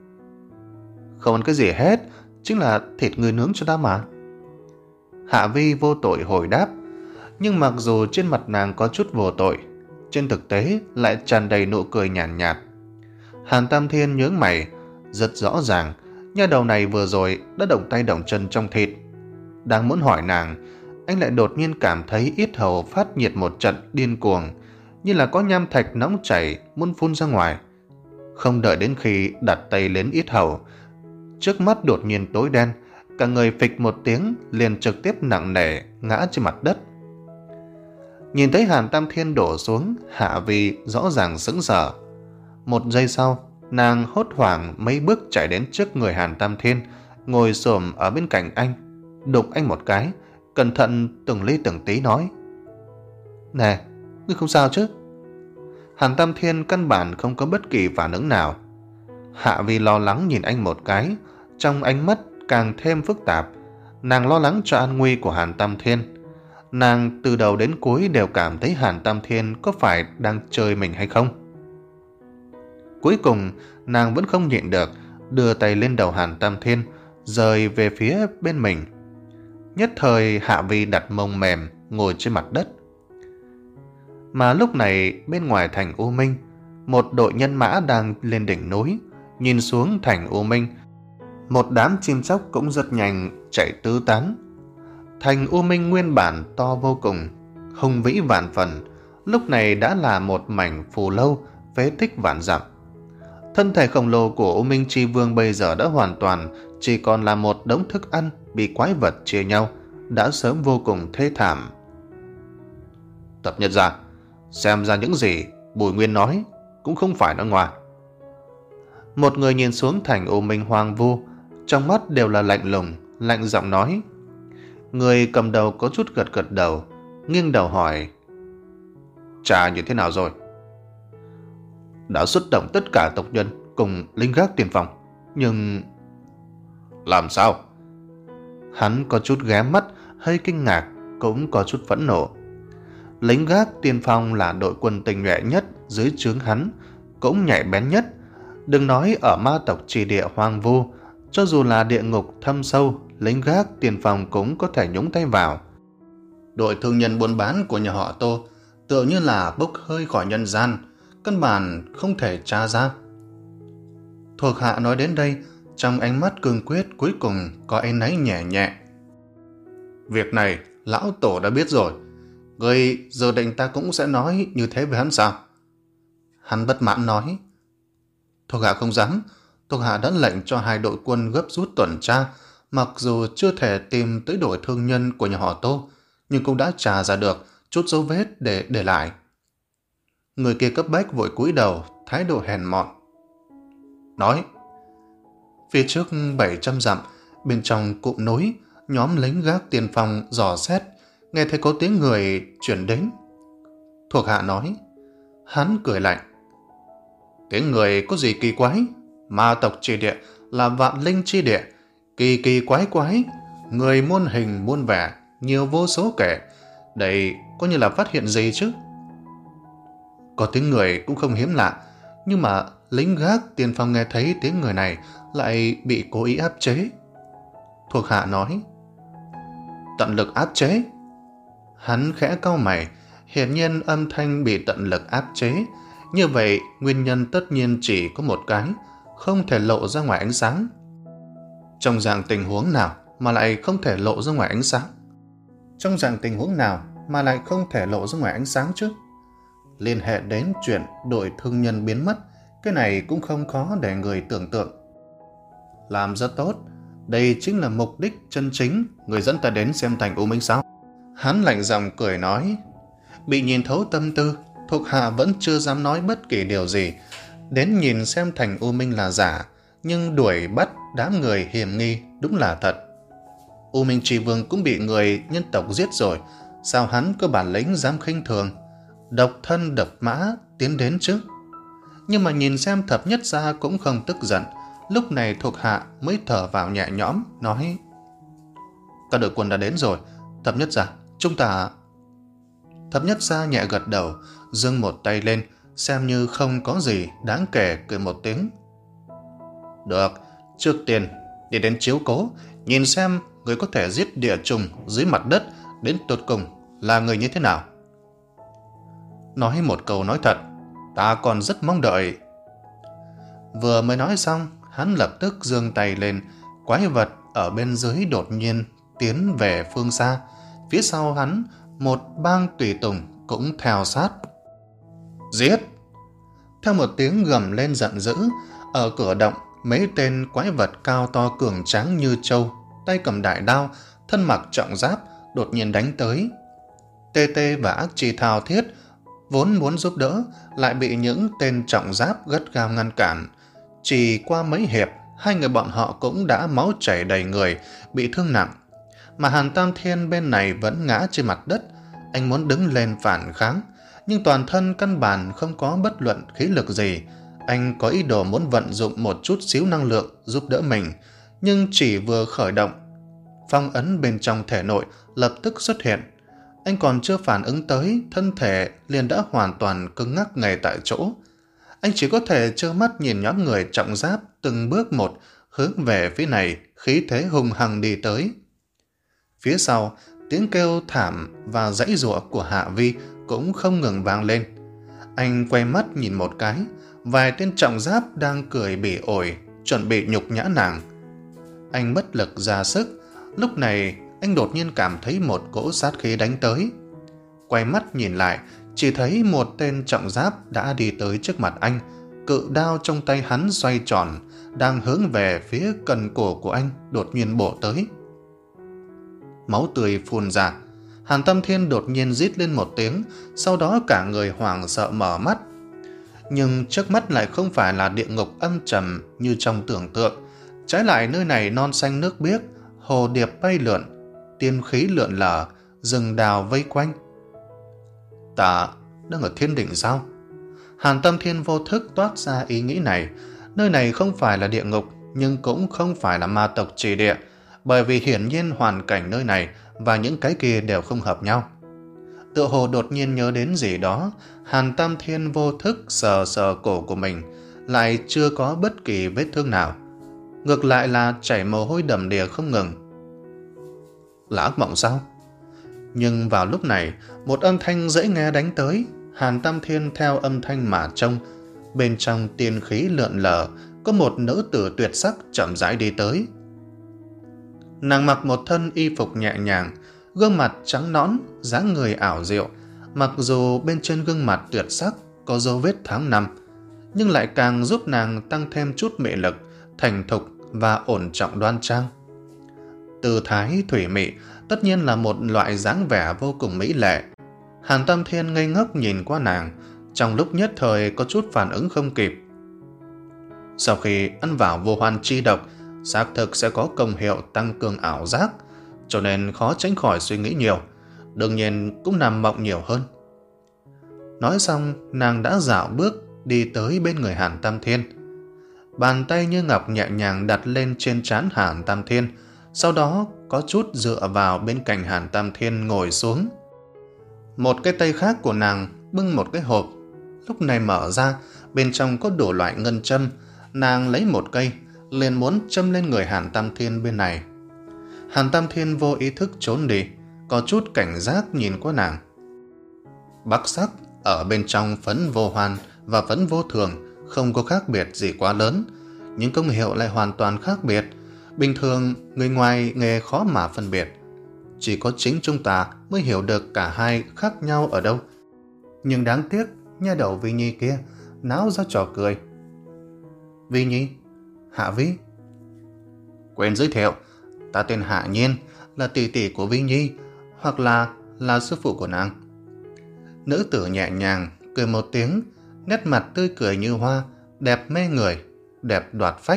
Không ăn cái gì hết, chính là thịt người nướng cho ta mà. Hạ Vi vô tội hồi đáp, nhưng mặc dù trên mặt nàng có chút vô tội, trên thực tế lại tràn đầy nụ cười nhàn nhạt, nhạt. Hàn Tam Thiên nhướng mày, rất rõ ràng nha đầu này vừa rồi đã động tay động chân trong thịt. Đang muốn hỏi nàng, anh lại đột nhiên cảm thấy yết hầu phát nhiệt một trận điên cuồng, như là có nham thạch nóng chảy muốn phun ra ngoài. Không đợi đến khi đặt tay lên yết hầu, trước mắt đột nhiên tối đen, cả người phịch một tiếng liền trực tiếp nặng nề ngã trên mặt đất. Nhìn thấy Hàn Tam Thiên đổ xuống, Hạ Vi rõ ràng sững sờ. Một giây sau, nàng hốt hoảng mấy bước chạy đến trước người Hàn Tam Thiên, ngồi xổm ở bên cạnh anh, đụng anh một cái, cẩn thận từng ly từng tí nói: Nè, ngươi không sao chứ? Hàn Tam Thiên căn bản không có bất kỳ phản ứng nào. Hạ Vi lo lắng nhìn anh một cái, trong ánh mắt càng thêm phức tạp. Nàng lo lắng cho an nguy của Hàn Tam Thiên. Nàng từ đầu đến cuối đều cảm thấy Hàn Tam Thiên có phải đang chơi mình hay không. Cuối cùng, nàng vẫn không nhịn được, đưa tay lên đầu Hàn Tam Thiên, rời về phía bên mình. Nhất thời Hạ Vi đặt mông mềm, ngồi trên mặt đất. Mà lúc này, bên ngoài thành U Minh, một đội nhân mã đang lên đỉnh núi, nhìn xuống thành U Minh. Một đám chim chóc cũng rất nhanh chạy tứ tán. Thành U Minh nguyên bản to vô cùng, hùng vĩ vạn phần, lúc này đã là một mảnh phù lâu, phế tích vạn dặm. Thân thể khổng lồ của U Minh Chi Vương bây giờ đã hoàn toàn chỉ còn là một đống thức ăn bị quái vật chia nhau, đã sớm vô cùng thê thảm. Tập Nhất ra, xem ra những gì Bùi Nguyên nói cũng không phải nói ngoa. Một người nhìn xuống thành U Minh hoang vu, trong mắt đều là lạnh lùng, lạnh giọng nói. Người cầm đầu có chút gật gật đầu, nghiêng đầu hỏi: Trà như thế nào rồi? Đã xuất động tất cả tộc nhân cùng lính gác tiền phòng, nhưng... Làm sao? Hắn có chút ghé mắt, hơi kinh ngạc, cũng có chút phẫn nộ. Lính gác tiền phòng là đội quân tinh nhuệ nhất dưới trướng hắn, cũng nhạy bén nhất. Đừng nói ở ma tộc trì địa hoang vu, cho dù là địa ngục thâm sâu, lính gác tiền phòng cũng có thể nhúng tay vào. Đội thương nhân buôn bán của nhà họ Tô tựa như là bốc hơi khỏi nhân gian, căn bản không thể tra ra. Thuộc hạ nói đến đây, trong ánh mắt cương quyết cuối cùng có áy náy nhẹ nhẹ. Việc này lão tổ đã biết rồi, người giờ định ta cũng sẽ nói như thế với hắn sao? Hắn bất mãn nói. Thuộc hạ không dám, thuộc hạ đã lệnh cho hai đội quân gấp rút tuần tra, mặc dù chưa thể tìm tới đội thương nhân của nhà họ Tô, nhưng cũng đã tra ra được chút dấu vết để để lại. Người kia cấp bách vội cúi đầu, thái độ hèn mọn. Nói, phía trước bảy trăm dặm, bên trong cụm núi, nhóm lính gác tiền phòng dò xét, nghe thấy có tiếng người chuyển đến. Thuộc hạ nói. Hắn cười lạnh. Tiếng người có gì kỳ quái? Ma tộc chi địa là vạn linh chi địa, kỳ kỳ quái quái, người muôn hình muôn vẻ, nhiều vô số kể. Đây có như là phát hiện gì chứ? Có tiếng người cũng không hiếm lạ, nhưng mà lính gác tiền phòng nghe thấy tiếng người này lại bị cố ý áp chế. Thuộc hạ nói. Tận lực áp chế? Hắn khẽ cau mày, hiển nhiên âm thanh bị tận lực áp chế. Như vậy, nguyên nhân tất nhiên chỉ có một cái, không thể lộ ra ngoài ánh sáng. Trong dạng tình huống nào mà lại không thể lộ ra ngoài ánh sáng? Trong dạng tình huống nào mà lại không thể lộ ra ngoài ánh sáng chứ? Liên hệ đến chuyện đội thương nhân biến mất, cái này cũng không khó để người tưởng tượng. Làm rất tốt, đây chính là mục đích chân chính người dẫn ta đến xem thành U Minh sao? Hắn lạnh giọng cười nói. Bị nhìn thấu tâm tư, thuộc hạ vẫn chưa dám nói bất kỳ điều gì. Đến nhìn xem thành U Minh là giả, nhưng đuổi bắt đám người hiểm nghi đúng là thật. U Minh Chi Vương cũng bị người nhân tộc giết rồi, sao hắn có bản lĩnh dám khinh thường, độc thân độc mã tiến đến chứ? Nhưng mà nhìn xem Thập Nhất Gia cũng không tức giận. Lúc này thuộc hạ mới thở vào nhẹ nhõm, nói. Các đội quân đã đến rồi, Thập Nhất Gia, chúng ta... Thập nhất gia nhẹ gật đầu, giương một tay lên, xem như không có gì đáng kể, cười một tiếng. Được, trước tiên đi đến chiếu cố, nhìn xem người có thể giết địa trùng dưới mặt đất đến tột cùng là người như thế nào. Nói một câu nói thật, ta còn rất mong đợi. Vừa mới nói xong, hắn lập tức giương tay lên, quái vật ở bên dưới đột nhiên tiến về phương xa. Phía sau hắn, một bang tùy tùng cũng theo sát. Giết! Theo một tiếng gầm lên giận dữ, ở cửa động, mấy tên quái vật cao to cường tráng như trâu, tay cầm đại đao, thân mặc trọng giáp, đột nhiên đánh tới. Tê Tê và Ác Chi thao thiết vốn muốn giúp đỡ, lại bị những tên trọng giáp gắt gao ngăn cản. Chỉ qua mấy hiệp, hai người bọn họ cũng đã máu chảy đầy người, bị thương nặng. Mà Hàn Tam Thiên bên này vẫn ngã trên mặt đất. Anh muốn đứng lên phản kháng, nhưng toàn thân căn bản không có bất luận khí lực gì. Anh có ý đồ muốn vận dụng một chút xíu năng lượng giúp đỡ mình, nhưng chỉ vừa khởi động, phong ấn bên trong thể nội lập tức xuất hiện. Anh còn chưa phản ứng tới, thân thể liền đã hoàn toàn cứng ngắc ngay tại chỗ. Anh chỉ có thể trơ mắt nhìn nhóm người trọng giáp từng bước một hướng về phía này, khí thế hùng hăng đi tới. Phía sau, tiếng kêu thảm và giãy giụa của Hạ Vi cũng không ngừng vang lên. Anh quay mắt nhìn một cái, vài tên trọng giáp đang cười bỉ ổi, chuẩn bị nhục nhã nàng. Anh bất lực ra sức. Lúc này, anh đột nhiên cảm thấy một cỗ sát khí đánh tới. Quay mắt nhìn lại, chỉ thấy một tên trọng giáp đã đi tới trước mặt anh. Cự đao trong tay hắn xoay tròn, đang hướng về phía cần cổ của anh, đột nhiên bổ tới. Máu tươi phun ra. Hàn Tam Thiên đột nhiên rít lên một tiếng, sau đó cả người hoảng sợ mở mắt. Nhưng trước mắt lại không phải là địa ngục âm trầm như trong tưởng tượng. Trái lại nơi này non xanh nước biếc, hồ điệp bay lượn, tiên khí lượn lờ, rừng đào vây quanh. Ta đang ở thiên đỉnh sao? Hàn Tam Thiên vô thức toát ra ý nghĩ này. Nơi này không phải là địa ngục, nhưng cũng không phải là ma tộc chỉ địa, bởi vì hiển nhiên hoàn cảnh nơi này và những cái kia đều không hợp nhau. Tựa hồ đột nhiên nhớ đến gì đó, Hàn Tam Thiên vô thức sờ sờ cổ của mình, lại chưa có bất kỳ vết thương nào. Ngược lại là chảy mồ hôi đầm đìa không ngừng. Là ác mộng sao? Nhưng vào lúc này, một âm thanh dễ nghe đánh tới. Hàn Tam Thiên theo âm thanh mà trông. Bên trong tiên khí lượn lờ, có một nữ tử tuyệt sắc chậm rãi đi tới. Nàng mặc một thân y phục nhẹ nhàng, gương mặt trắng nõn, dáng người ảo diệu. Mặc dù bên trên gương mặt tuyệt sắc có dấu vết tháng năm, nhưng lại càng giúp nàng tăng thêm chút mị lực, thành thục và ổn trọng đoan trang. Tư thái thủy mị tất nhiên là một loại dáng vẻ vô cùng mỹ lệ. Hàn Tam Thiên ngây ngốc nhìn qua nàng, trong lúc nhất thời có chút phản ứng không kịp. Sau khi ăn vào vô hoan chi độc, xác thực sẽ có công hiệu tăng cường ảo giác, cho nên khó tránh khỏi suy nghĩ nhiều, đương nhiên cũng nằm mộng nhiều hơn. Nói xong, nàng đã dạo bước đi tới bên người Hàn Tam Thiên. Bàn tay như ngọc nhẹ nhàng đặt lên trên trán Hàn Tam Thiên, sau đó có chút dựa vào bên cạnh Hàn Tam Thiên ngồi xuống. Một cái tay khác của nàng bưng một cái hộp, lúc này mở ra, bên trong có đủ loại ngân châm. Nàng lấy một cây, liền muốn châm lên người Hàn Tam Thiên bên này. Hàn Tam Thiên vô ý thức trốn đi, có chút cảnh giác nhìn qua nàng. Bắc sắc ở bên trong phấn vô hoan và phấn vô thường không có khác biệt gì quá lớn, nhưng công hiệu lại hoàn toàn khác biệt. Bình thường người ngoài nghề khó mà phân biệt, chỉ có chính chúng ta mới hiểu được cả hai khác nhau ở đâu. Nhưng đáng tiếc, nha đầu Vi Nhi kia náo ra trò cười. Vi Nhi, Hạ Vi. Quên giới thiệu, ta tên Hạ Nhiên, là tỷ tỷ của Vi Nhi, hoặc là là sư phụ của nàng. Nữ tử nhẹ nhàng cười một tiếng, nét mặt tươi cười như hoa, đẹp mê người, đẹp đoạt phách.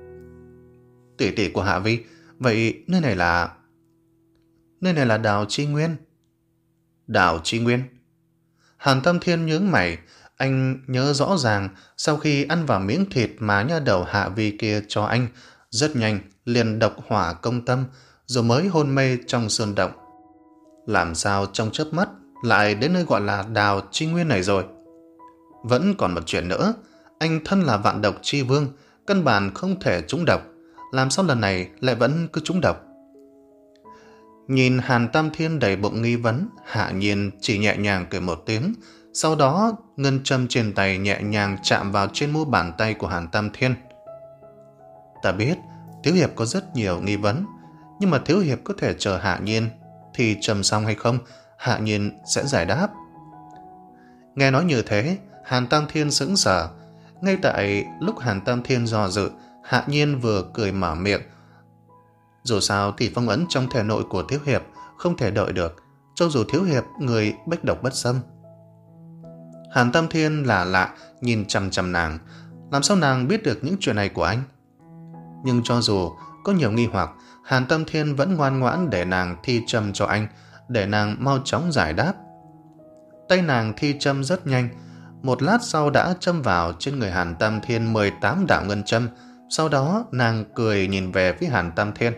Tỷ tỷ của Hạ Vi, vậy nơi này là... Nơi này là Đào Chi Nguyên. Đào Chi Nguyên? Hàn Tam Thiên nhướng mày. Anh nhớ rõ ràng sau khi ăn vào miếng thịt mà nha đầu Hạ Vi kia cho anh, rất nhanh liền độc hỏa công tâm, rồi mới hôn mê trong sơn động. Làm sao trong chớp mắt lại đến nơi gọi là Đào Chi Nguyên này rồi. Vẫn còn một chuyện nữa, anh thân là vạn độc chi vương, căn bản không thể trúng độc, làm sao lần này lại vẫn cứ trúng độc? Nhìn Hàn Tam Thiên đầy bụng nghi vấn, Hạ Nhiên chỉ nhẹ nhàng cười một tiếng, sau đó ngân châm trên tay nhẹ nhàng chạm vào trên mu bàn tay của Hàn Tam Thiên. Ta biết Thiếu Hiệp có rất nhiều nghi vấn, nhưng mà Thiếu Hiệp có thể chờ Hạ Nhiên thì trầm xong hay không, Hạ Nhiên sẽ giải đáp. Nghe nói như thế, Hàn Tam Thiên sững sờ. Ngay tại lúc Hàn Tam Thiên do dự, Hạ Nhiên vừa cười mở miệng. Dù sao thì phong ấn trong thể nội của Thiếu Hiệp không thể đợi được, cho dù Thiếu Hiệp người bách độc bất xâm. Hàn Tam Thiên là lạ nhìn chằm chằm nàng, làm sao nàng biết được những chuyện này của anh? Nhưng cho dù có nhiều nghi hoặc, Hàn Tam Thiên vẫn ngoan ngoãn để nàng thi châm cho anh, để nàng mau chóng giải đáp. Tay nàng thi châm rất nhanh, một lát sau đã châm vào trên người Hàn Tam Thiên mười tám đạo ngân châm, sau đó nàng cười nhìn về phía Hàn Tam Thiên.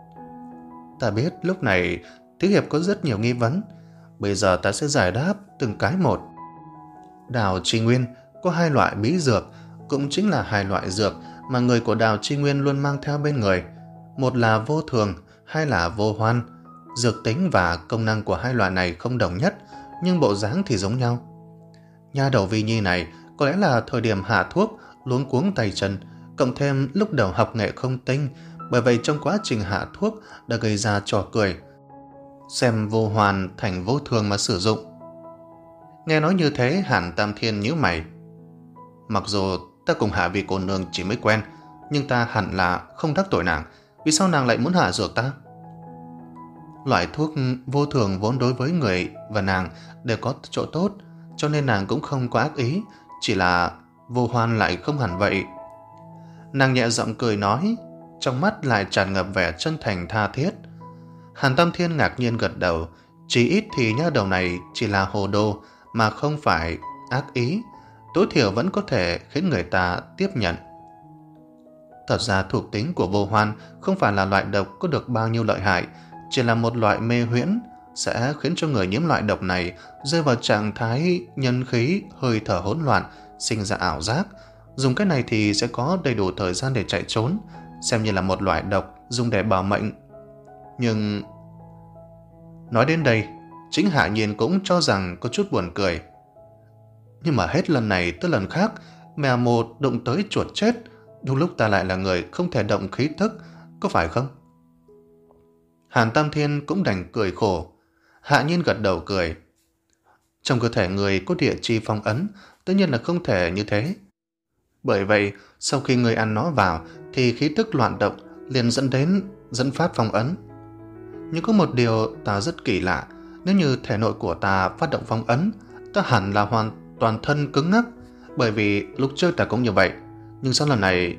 Ta biết lúc này Thiếu Hiệp có rất nhiều nghi vấn, bây giờ ta sẽ giải đáp từng cái một. Đào Chi Nguyên có hai loại bí dược, cũng chính là hai loại dược mà người của Đào Chi Nguyên luôn mang theo bên người. Một là vô thường, hai là vô hoan. Dược tính và công năng của hai loại này không đồng nhất, nhưng bộ dáng thì giống nhau. Nha đầu Vi Nhi này có lẽ là thời điểm hạ thuốc luống cuống tay chân, cộng thêm lúc đầu học nghệ không tinh, bởi vậy trong quá trình hạ thuốc đã gây ra trò cười, xem vô hoàn thành vô thường mà sử dụng. Nghe nói như thế, Hàn Tam Thiên nhíu mày. Mặc dù ta cùng Hạ Vi cô nương chỉ mới quen, nhưng ta hẳn là không đắc tội nàng, vì sao nàng lại muốn hạ dược ta? Loại thuốc vô thường vốn đối với người và nàng đều có chỗ tốt, cho nên nàng cũng không có ác ý, chỉ là vô hoan lại không hẳn vậy. Nàng nhẹ giọng cười nói, trong mắt lại tràn ngập vẻ chân thành tha thiết. Hàn Tam Thiên ngạc nhiên gật đầu, chỉ ít thì nha đầu này chỉ là hồ đồ mà không phải ác ý, tối thiểu vẫn có thể khiến người ta tiếp nhận. Thật ra thuộc tính của vô hoan không phải là loại độc có được bao nhiêu lợi hại, chỉ là một loại mê huyễn, sẽ khiến cho người nhiễm loại độc này rơi vào trạng thái nhân khí hơi thở hỗn loạn, sinh ra ảo giác. Dùng cái này thì sẽ có đầy đủ thời gian để chạy trốn, xem như là một loại độc dùng để bảo mệnh. Nhưng nói đến đây, chính Hạ Nhiên cũng cho rằng có chút buồn cười. Nhưng mà hết lần này tới lần khác, mèo một đụng tới chuột chết, đúng lúc ta lại là người không thể động khí thức, có phải không? Hàn Tam Thiên cũng đành cười khổ. Hạ Nhiên gật đầu cười. Trong cơ thể người có địa chi phong ấn, tất nhiên là không thể như thế. Bởi vậy, sau khi người ăn nó vào, thì khí tức loạn động liền dẫn đến dẫn phát phong ấn. Nhưng có một điều ta rất kỳ lạ, nếu như thể nội của ta phát động phong ấn, ta hẳn là hoàn toàn thân cứng ngắc, bởi vì lúc trước ta cũng như vậy. Nhưng sau lần này...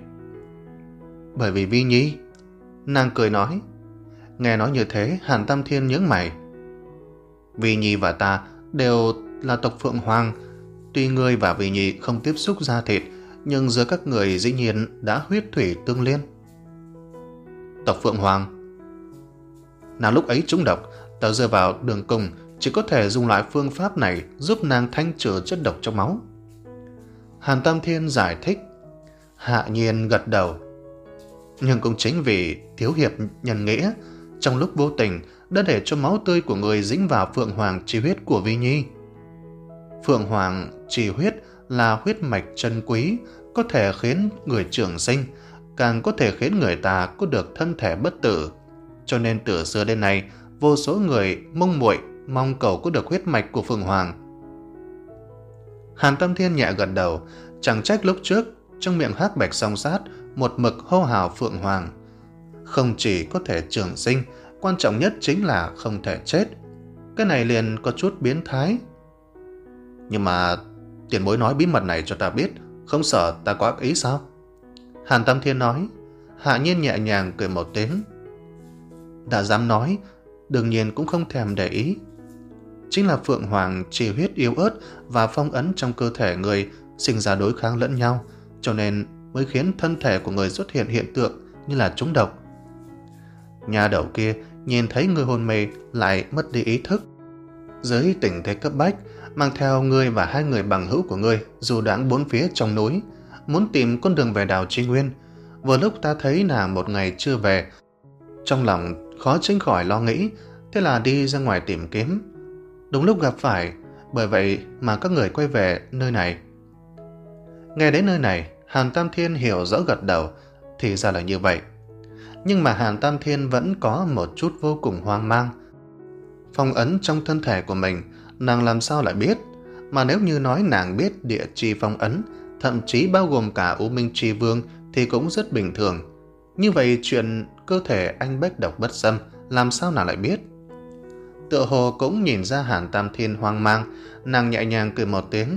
Bởi vì Vi Nhi. Nàng cười nói. Nghe nói như thế, Hàn Tam Thiên nhướng mày. Vi Nhi và ta đều là tộc Phượng Hoàng. Tuy ngươi và Vi Nhi không tiếp xúc da thịt, nhưng giữa các người dĩ nhiên đã huyết thủy tương liên. Tộc Phượng Hoàng. Nào lúc ấy trúng độc, ta rơi vào đường cùng, chỉ có thể dùng loại phương pháp này giúp nàng thanh trừ chất độc trong máu. Hàn Tam Thiên giải thích. Hạ Nhiên gật đầu. Nhưng cũng chính vì thiếu hiệp nhân nghĩa, trong lúc vô tình đã để cho máu tươi của người dính vào Phượng Hoàng chi huyết của Vi Nhi. Phượng Hoàng chi huyết là huyết mạch chân quý, có thể khiến người trường sinh, càng có thể khiến người ta có được thân thể bất tử. Cho nên từ xưa đến nay, vô số người mong muội mong cầu có được huyết mạch của Phượng Hoàng. Hàn Tam Thiên nhẹ gật đầu, chẳng trách lúc trước trong miệng Hắc Bạch Song Sát một mực hô hào Phượng Hoàng. Không chỉ có thể trường sinh, quan trọng nhất chính là không thể chết. Cái này liền có chút biến thái. Nhưng mà tiền bối nói bí mật này cho ta biết, không sợ ta có ác ý sao? Hàn Tam Thiên nói. Hạ Nhiên nhẹ nhàng cười một tiếng. Đã dám nói, đương nhiên cũng không thèm để ý. Chính là Phượng Hoàng chi huyết yếu ớt và phong ấn trong cơ thể người sinh ra đối kháng lẫn nhau, cho nên mới khiến thân thể của người xuất hiện hiện tượng như là trúng độc. Nhà đầu kia nhìn thấy người hôn mê lại mất đi ý thức. Dưới tình thế cấp bách, mang theo ngươi và hai người bằng hữu của ngươi dù đãng bốn phía trong núi, muốn tìm con đường về đảo Tri Nguyên. Vừa lúc ta thấy nàng một ngày chưa về, trong lòng khó tránh khỏi lo nghĩ, thế là đi ra ngoài tìm kiếm. Đúng lúc gặp phải, bởi vậy mà các người quay về nơi này. Nghe đến nơi này, Hàn Tam Thiên hiểu rõ gật đầu, thì ra là như vậy. Nhưng mà Hàn Tam Thiên vẫn có một chút vô cùng hoang mang. Phong ấn trong thân thể của mình, nàng làm sao lại biết? Mà nếu như nói nàng biết địa chi phong ấn, thậm chí bao gồm cả U Minh Chi Vương thì cũng rất bình thường. Như vậy chuyện cơ thể anh bách độc bất xâm, làm sao nàng lại biết? Tựa hồ cũng nhìn ra Hàn Tam Thiên hoang mang, nàng nhẹ nhàng cười một tiếng.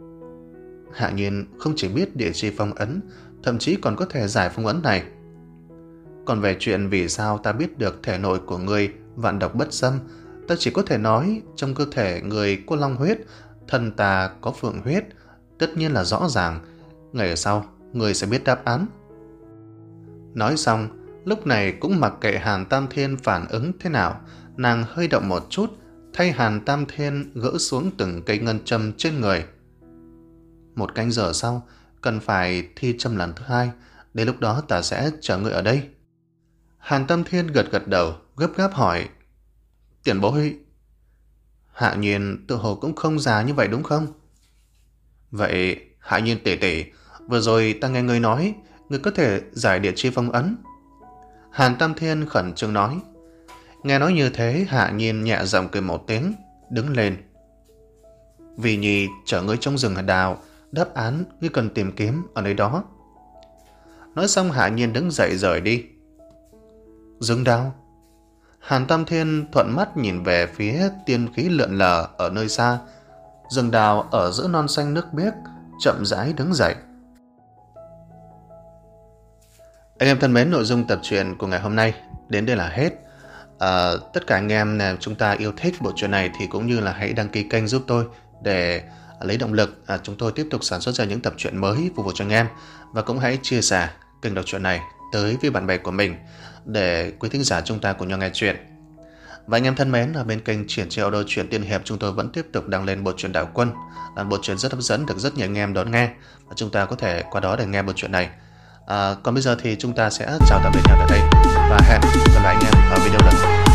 Hạ Nhiên không chỉ biết địa chi phong ấn, thậm chí còn có thể giải phong ấn này. Còn về chuyện vì sao ta biết được thể nội của ngươi vạn độc bất xâm, ta chỉ có thể nói trong cơ thể người có long huyết, thân ta có phượng huyết, tất nhiên là rõ ràng. Ngày sau, người sẽ biết đáp án. Nói xong, lúc này cũng mặc kệ Hàn Tam Thiên phản ứng thế nào, nàng hơi động một chút, thay Hàn Tam Thiên gỡ xuống từng cây ngân châm trên người. Một canh giờ sau, cần phải thi châm lần thứ hai, đến lúc đó ta sẽ chờ người ở đây. Hàn Tam Thiên gật gật đầu, gấp gáp hỏi. Tiền bối, Hạ Nhiên tự hồ cũng không già như vậy đúng không? Vậy, Hạ Nhiên tỷ tỷ, vừa rồi ta nghe ngươi nói, ngươi có thể giải địa chi phong ấn. Hàn Tam Thiên khẩn trương nói. Nghe nói như thế, Hạ Nhiên nhẹ giọng cười một tiếng, đứng lên. Vì Nhi chở ngươi trong rừng đào, đáp án ngươi cần tìm kiếm ở nơi đó. Nói xong Hạ Nhiên đứng dậy rời đi. Rừng đào? Hàn Tam Thiên thuận mắt nhìn về phía tiên khí lượn lờ ở nơi xa. Rừng đào ở giữa non xanh nước biếc, chậm rãi đứng dậy. Anh em thân mến, nội dung tập truyện của ngày hôm nay đến đây là hết. À, tất cả anh em nào chúng ta yêu thích bộ truyện này thì cũng như là hãy đăng ký kênh giúp tôi để lấy động lực à, chúng tôi tiếp tục sản xuất ra những tập truyện mới phục vụ cho anh em, và cũng hãy chia sẻ kênh đọc truyện này tới với bạn bè của mình để quý thính giả chúng ta cùng nhau nghe truyện. Và anh em thân mến, ở bên kênh Triển Chiêu Audio Truyện Tiên Hiệp chúng tôi vẫn tiếp tục đăng lên bộ truyện Đạo Quân, là bộ truyện rất hấp dẫn, được rất nhiều anh em đón nghe và chúng ta có thể qua đó để nghe bộ truyện này. À, còn bây giờ thì chúng ta sẽ chào tạm biệt nhau tại đây và hẹn gặp lại anh em ở video lần sau.